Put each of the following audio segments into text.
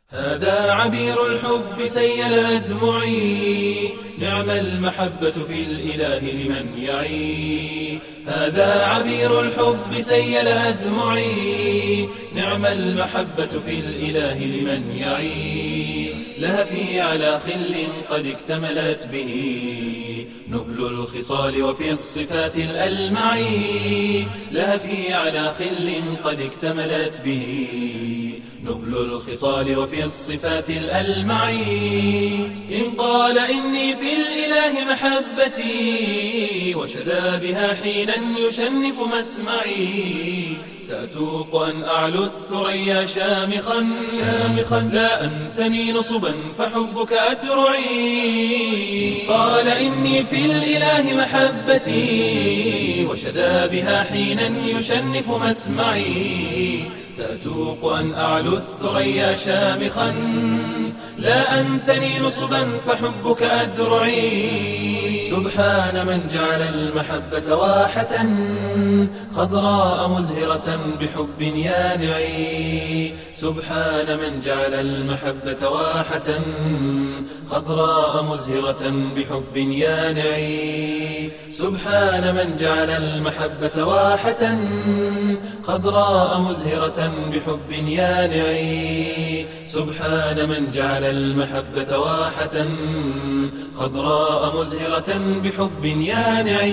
هذا عبير الحب سيل أدمعي، نعم المحبة في الإله لمن يعي. هذا عبير الحب سيل أدمعي، نعم المحبة في الإله لمن يعي. لهفي على خل قد اكتملت به نبل الخصال وفي الصفات الألمعي. لهفي على خل قد اكتملت به نبل الخصال وفي الصفات الألمعي. إن قال إني في الإله محبتي، وشدا بها حينا يشنف مسمعي. سأتوق أن أعلو الثريا شامخا لا أنثني نصبا فحبك أدرعي. قال إني في الإله محبتي، وشدا بها حينا يشنف مسمعي. سأتوق أن أعلو الثريا شامخا لا أنثني نصبا فحبك أدرعي. سبحان من جعل المحبة واحة خضراء مزهرة بحب يانعي. سبحان من جعل المحبة واحة خضراء مزهرة بحب يانعي. سبحان من جعل المحبة واحة خضراء مزهرة بحب يانعي. سبحان من جعل المحبة واحة خضراء مزهرة بحب يانعي.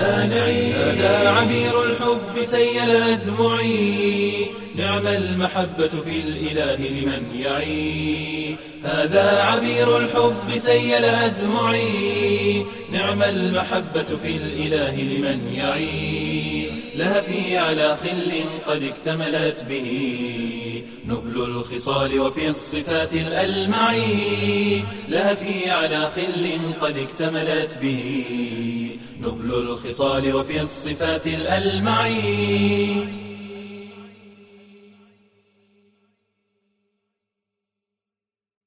هذا عبير الحب سيل أدمعي، نعم المحبة في الإله لمن يعي. هذا عبير الحب سيل أدمعي، نعم المحبة في الإله لمن يعي. لهفي على خل قد اكتملت به نبل الخصال وفي الصفات الألمعي. لهفي على خل قد اكتملت به نبل الخصال وفي الصفات الألمعي.